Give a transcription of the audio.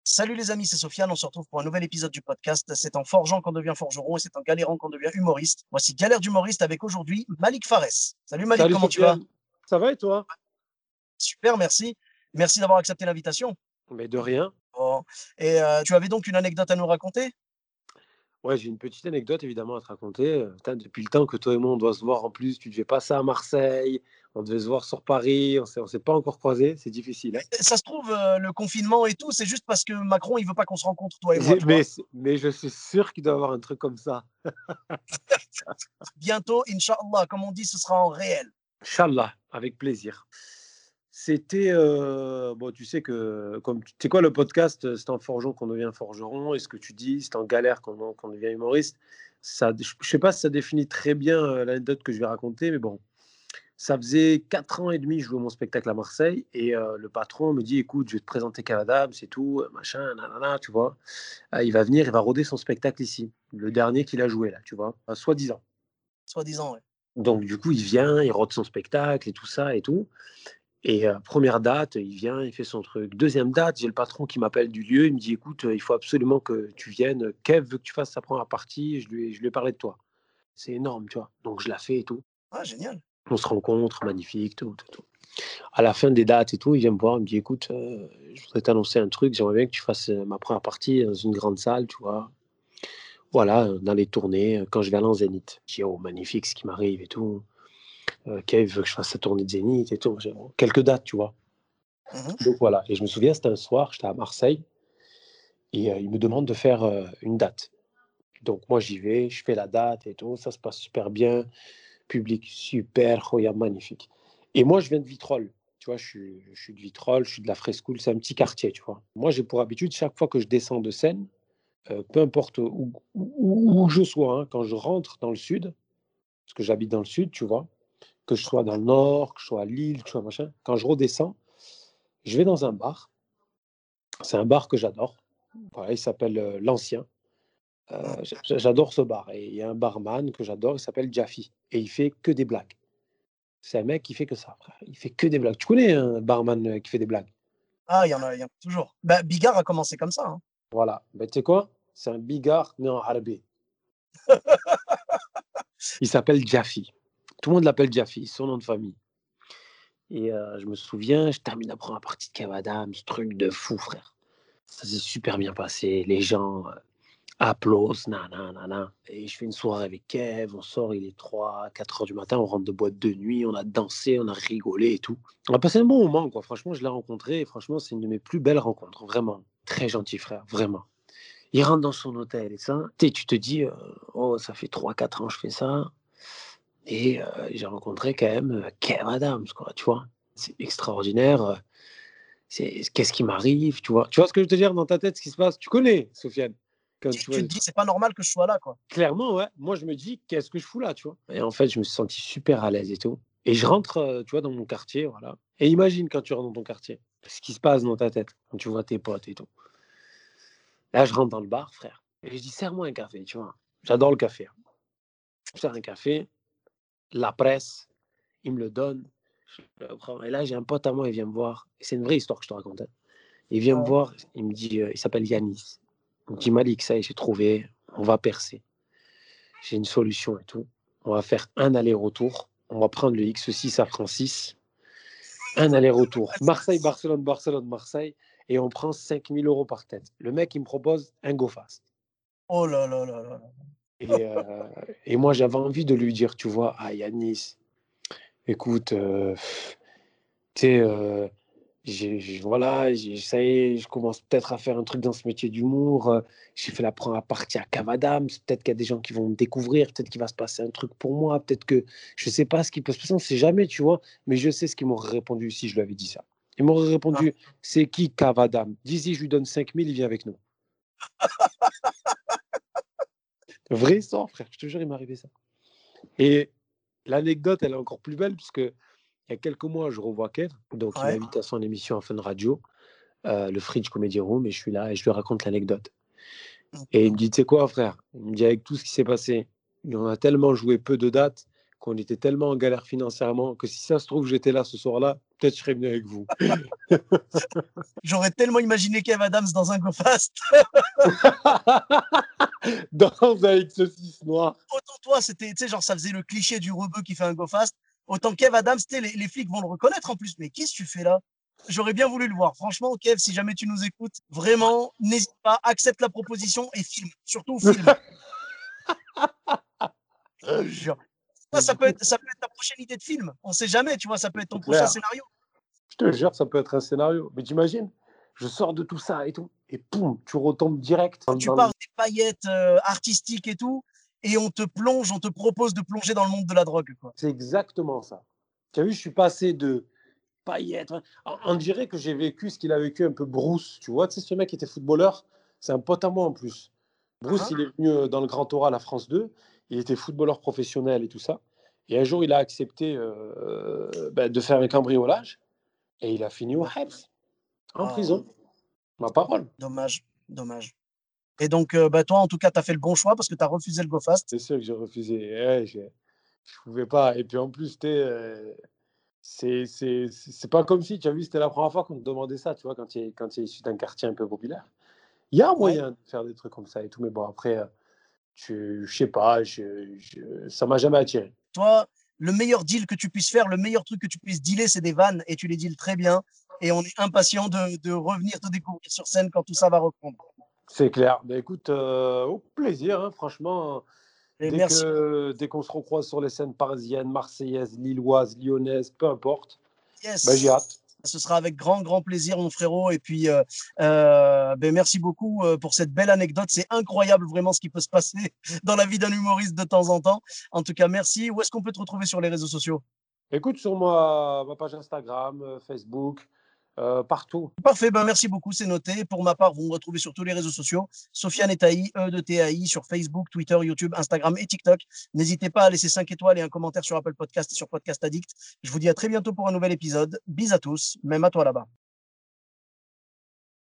Salut les amis, c'est Sofiane. On se retrouve pour un nouvel épisode du podcast. C'est en forgeant qu'on devient forgeron et c'est en galérant qu'on devient humoriste. Voici Galère d'humoriste avec aujourd'hui Malik Fares. Salut Malik, Salut comment tu vas? Sofiane, ça va et toi? Super, merci. Merci d'avoir accepté l'invitation. Mais de rien. Bon. Et tu avais donc une anecdote à nous raconter? Ouais, j'ai une petite anecdote évidemment à te raconter. Putain, depuis le temps que toi et moi on doit se voir en plus, tu devais passer à Marseille, on devait se voir sur Paris, on s'est pas encore croisés, c'est difficile, hein. Ça se trouve, le confinement et tout, c'est juste parce que Macron, il veut pas qu'on se rencontre, toi et moi, J'ai- tu Mais, vois. c'est- mais je suis sûr qu'il doit y avoir un truc comme ça. Bientôt, Inch'Allah, comme on dit, ce sera en réel. Inch'Allah, avec plaisir. C'était, bon, tu sais que, comme tu sais quoi, le podcast, c'est en forgeant qu'on devient forgeron, et ce que tu dis, c'est en galère qu'on devient humoriste. Ça, je sais pas si ça définit très bien l'anecdote que je vais raconter, mais bon. Ça faisait 4 ans et demi que je jouais mon spectacle à Marseille et le patron me dit: «Écoute, je vais te présenter Kev Adams et tout, machin, nanana», tu vois? Il va venir, il va roder son spectacle ici, le dernier qu'il a joué là, tu vois? Soi-disant. Soi-disant, ouais. Donc du coup, il vient, il rode son spectacle et tout ça et tout et 1re date, il vient, il fait son truc. 2e date, j'ai le patron qui m'appelle du lieu, il me dit: «Écoute, il faut absolument que tu viennes, Kev veut que tu fasses sa première partie, je lui ai parlé de toi». C'est énorme, tu vois? Donc je la fais et tout. Ah, génial. On se rencontre, magnifique, tout, tout, tout. À la fin des dates et tout, il vient me voir, il me dit: «Écoute, je voudrais t'annoncer un truc, j'aimerais bien que tu fasses, ma première partie dans une grande salle, tu vois? Voilà, dans les tournées, quand je vais aller en Zénith». Je dis: «Oh magnifique ce qui m'arrive et tout, Kev veut que je fasse sa tournée de Zénith et tout». J'ai bon, quelques dates, tu vois? Mhm. Donc voilà et je me souviens, c'était un soir, j'étais à Marseille et il me demande de faire, une date. Donc moi j'y vais, je fais la date et tout, ça se passe super bien, public super, khoya magnifique et moi je viens de Vitrolles, tu vois? Je suis de Vitrolles, je suis de la Frescoul, c'est un petit quartier, tu vois? Moi j'ai pour habitude chaque fois que je descends de scène, peu importe où je sois, hein, quand je rentre dans le sud, parce que j'habite dans le sud, tu vois? Que je sois dans le nord, que je sois à Lille, que je sois machin, quand je redescends, je vais dans un bar. C'est un bar que j'adore. Voilà, il s'appelle, «L'Ancien». J'adore ce bar et il y a un barman que j'adore, il s'appelle Jaffi et il fait que des blagues. C'est un mec qui fait que ça, frère. Il fait que des blagues. Tu connais un barman, qui fait des blagues? Ah, il y en a toujours. Bah, Bigard a commencé comme ça, hein. Voilà. Ben tu sais quoi? C'est un bigard né en Harbé. Il s'appelle Jaffi. Tout le monde l'appelle Jaffi, son nom de famille et je me souviens, je termine la première partie de Kev Adams, truc de fou, frère. Ça s'est super bien passé. Les gens, applause, nin nin et je fais une soirée avec Kev, on sort, il est 3-4 heures du matin, on rentre de boîte de nuit, on a dansé, on a rigolé et tout. On a passé un bon moment, quoi. Franchement, je l'ai rencontré et franchement, c'est une de mes plus belles rencontres, vraiment. Très gentil frère, vraiment. Il rentre dans son hôtel et ça, tu te dis, «Oh, ça fait 3-4 ans que je fais ça et j'ai rencontré quand même, Kev Adams, quoi», tu vois? C'est extraordinaire, c'est qu'est-ce qui m'arrive, tu vois? Tu vois ce que je veux te dire dans ta tête, ce qui se passe? Tu connais, Sofiane? Quand Tu tu vois tu te dis: «C'est pas normal que je sois là, quoi». clairement, ouais. Moi, je me dis: «Qu'est-ce que je fous là?» tu vois? Et en fait, je me suis senti super à l'aise et tout et je rentre, tu vois, dans mon quartier, voilà et imagine quand tu rentres dans ton quartier, ce qui se passe dans ta tête quand tu vois tes potes et tout. Là, je rentre dans le bar, frère et je dis: «Sers-moi un café», tu vois? J'adore le café, hein. Je sers un café, la presse, il me le donne, je le prends et là, j'ai un pote à moi, il vient me voir et c'est une vraie histoire que je te raconte, hein. Il vient me Ouais. voir, il me dit, il s'appelle Yanis. Il me dit: «Malik, ça y est, j'ai trouvé, on va percer. J'ai une solution et tout. On va faire un aller-retour. On va prendre le X6 à Francis. Un aller-retour. Marseille, Barcelone, Barcelone, Marseille. Et on prend 5 000 € par tête. Le mec, il me propose un go fast. Oh là là là là là. Et, euh, et moi, j'avais envie de lui dire, tu vois, ah Yanis, écoute, tu sais, voilà, ça y est, je commence peut-être à faire un truc dans ce métier d'humour. J'ai fait la première partie à Cavadam. Peut-être qu'il y a des gens qui vont me découvrir. Peut-être qu'il va se passer un truc pour moi. Peut-être que je sais pas ce qui peut se passer. On ne sait jamais, tu vois. Mais je sais ce qu'ils m'auraient répondu si je lui avais dit ça. Ils m'auraient Ah, répondu: c'est qui Cavadam? Dis-y, je lui donne 5 000, il vient avec nous. Vrai histoire, frère. Je te jure, il m'est arrivé ça. Et l'anecdote, elle est encore plus belle, puisque il y a quelques mois, je revois Kev. Donc, il ouais. m'invite à son émission en Fun Radio, le Fridge Comedy Room. Et je suis là et je lui raconte l'anecdote. Mmh. Et il me dit: «Tu sais quoi frère?» il me dit: «Avec tout ce qui s'est passé, on a tellement joué peu de dates qu'on était tellement en galère financièrement que si ça se trouve, j'étais là ce soir-là, peut-être je serais venu avec vous. J'aurais tellement imaginé Kev Adams dans un GoFast. Dans avec saucisse noire. Autant toi, c'était, tu sais, genre, ça faisait le cliché du rebeu qui fait un GoFast. Autant Kev Adams, tu sais, les flics vont le reconnaître en plus. Mais qu'est-ce que tu fais là? J'aurais bien voulu le voir. Franchement, Kev, si jamais tu nous écoutes, vraiment, n'hésite pas, accepte la proposition et filme. Surtout filme. Je te jure. Mais Ça du peut coup, être, ça peut être ta prochaine idée de film. On sait jamais, tu vois, ça peut être ton c'est prochain clair. scénario. Je te jure, ça peut être un scénario. Mais t'imagines, je sors de tout ça et tout, et poum, tu retombes direct Tu dans parles le... des paillettes artistiques et tout, et on te plonge, on te propose de plonger dans le monde de la drogue, quoi. C'est exactement ça. Tu as vu, je suis passé de paillettes. On dirait que j'ai vécu ce qu'il a vécu un peu Bruce. Tu vois, tu sais, ce mec qui était footballeur, c'est un pote à moi en plus. Bruce, Hein. il est venu dans le Grand Oral à France 2. Il était footballeur professionnel et tout ça. Et un jour, il a accepté de faire un cambriolage. Et il a fini au Habs, en Ah, prison. Ma parole. dommage, dommage. Et donc, bah, toi, en tout cas, tu as fait le bon choix parce que tu as refusé le GoFast. C'est sûr que j'ai refusé. Ouais, je ne pouvais pas. Et puis en plus, c'est pas comme si, tu as vu, c'était la première fois qu'on te demandait ça, tu vois, quand tu es issu d'un quartier un peu populaire. Il y a un Ouais. moyen de faire des trucs comme ça et tout, mais bon, après, je sais pas, ça m'a jamais attiré. Toi, le meilleur deal que tu puisses faire, le meilleur truc que tu puisses dealer, c'est des vannes et tu les deals très bien. Et on est impatient de revenir te découvrir sur scène quand tout ça va reprendre. C'est clair. Mais écoute, au plaisir, hein, franchement. Et merci. Dès qu'on se recroise sur les scènes parisiennes, marseillaises, lilloises, lyonnaises, peu importe, ben, j'ai Yes. hâte. Ce sera avec grand, grand plaisir, mon frérot. Et puis, ben, merci beaucoup pour cette belle anecdote. C'est incroyable vraiment ce qui peut se passer dans la vie d'un humoriste de temps en temps. En tout cas, merci. Où est-ce qu'on peut te retrouver sur les réseaux sociaux? Écoute, sur ma page Instagram, Facebook, partout. Parfait, ben merci beaucoup, c'est noté. Pour ma part, vous me retrouvez sur tous les réseaux sociaux. Sofiane Etaï, E de TAI, sur Facebook, Twitter, YouTube, Instagram et TikTok. N'hésitez pas à laisser 5 étoiles et un commentaire sur Apple Podcast et sur Podcast Addict. Je vous dis à très bientôt pour un nouvel épisode. Bis à tous, même à toi là-bas.